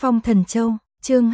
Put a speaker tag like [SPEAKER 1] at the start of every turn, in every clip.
[SPEAKER 1] Phong Thần Châu, chương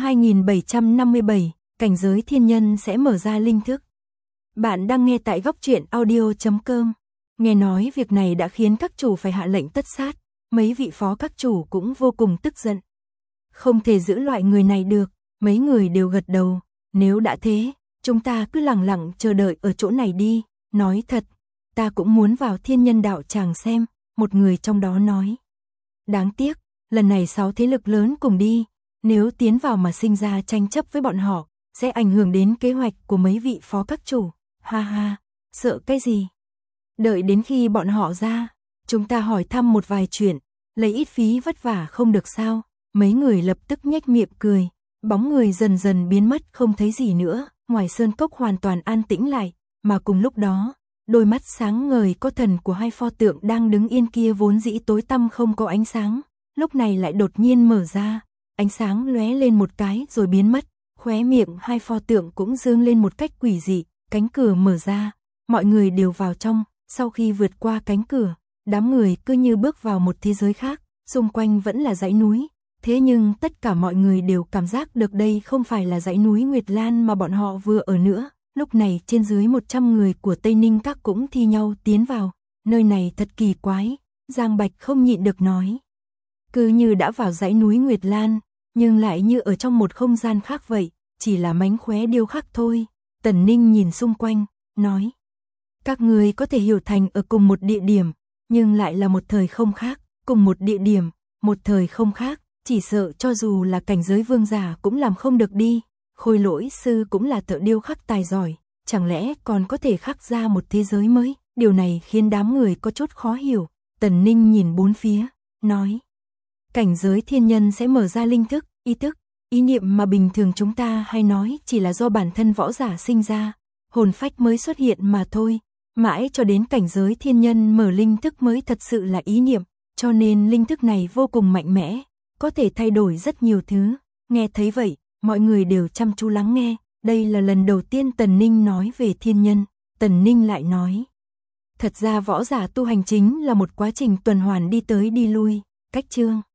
[SPEAKER 1] 2757, cảnh giới thiên nhân sẽ mở ra linh thức. Bạn đang nghe tại góc truyện audio.com. Nghe nói việc này đã khiến các chủ phải hạ lệnh tất sát, mấy vị phó các chủ cũng vô cùng tức giận. Không thể giữ loại người này được, mấy người đều gật đầu, nếu đã thế, chúng ta cứ lặng lặng chờ đợi ở chỗ này đi, nói thật, ta cũng muốn vào thiên nhân đạo tràng xem, một người trong đó nói. Đáng tiếc, lần này 6 thế lực lớn cùng đi, nếu tiến vào mà sinh ra tranh chấp với bọn họ, sẽ ảnh hưởng đến kế hoạch của mấy vị phó các chủ, ha ha, sợ cái gì? Đợi đến khi bọn họ ra, chúng ta hỏi thăm một vài chuyện, lấy ít phí vất vả không được sao, mấy người lập tức nhếch miệng cười, bóng người dần dần biến mất không thấy gì nữa, ngoài sơn cốc hoàn toàn an tĩnh lại, mà cùng lúc đó, đôi mắt sáng ngời có thần của hai pho tượng đang đứng yên kia vốn dĩ tối tăm không có ánh sáng, lúc này lại đột nhiên mở ra, ánh sáng lóe lên một cái rồi biến mất, khóe miệng hai pho tượng cũng dương lên một cách quỷ dị, cánh cửa mở ra, mọi người đều vào trong, sau khi vượt qua cánh cửa, đám người cứ như bước vào một thế giới khác, xung quanh vẫn là dãy núi, thế nhưng tất cả mọi người đều cảm giác được đây không phải là dãy núi Nguyệt Lan mà bọn họ vừa ở nữa. Lúc này trên dưới 100 người của Tây Ninh Các cũng thi nhau tiến vào, nơi này thật kỳ quái, Giang Bạch không nhịn được nói. Cứ như đã vào dãy núi Nguyệt Lan, nhưng lại như ở trong một không gian khác vậy, chỉ là mánh khóe điêu khắc thôi. Tần Ninh nhìn xung quanh, nói. Các người có thể hiểu thành ở cùng một địa điểm, nhưng lại là một thời không khác, cùng một địa điểm, một thời không khác, chỉ sợ cho dù là cảnh giới vương giả cũng làm không được đi. Khôi Lỗi sư cũng là thợ điêu khắc tài giỏi, chẳng lẽ còn có thể khắc ra một thế giới mới, điều này khiến đám người có chút khó hiểu. Tần Ninh nhìn bốn phía, nói, cảnh giới thiên nhân sẽ mở ra linh thức, ý thức, ý niệm mà bình thường chúng ta hay nói chỉ là do bản thân võ giả sinh ra, hồn phách mới xuất hiện mà thôi, mãi cho đến cảnh giới thiên nhân mở linh thức mới thật sự là ý niệm, cho nên linh thức này vô cùng mạnh mẽ, có thể thay đổi rất nhiều thứ. Nghe thấy vậy, mọi người đều chăm chú lắng nghe, đây là lần đầu tiên Tần Ninh nói về thiên nhân, Tần Ninh lại nói. Thật ra võ giả tu hành chính là một quá trình tuần hoàn đi tới đi lui, cách chương.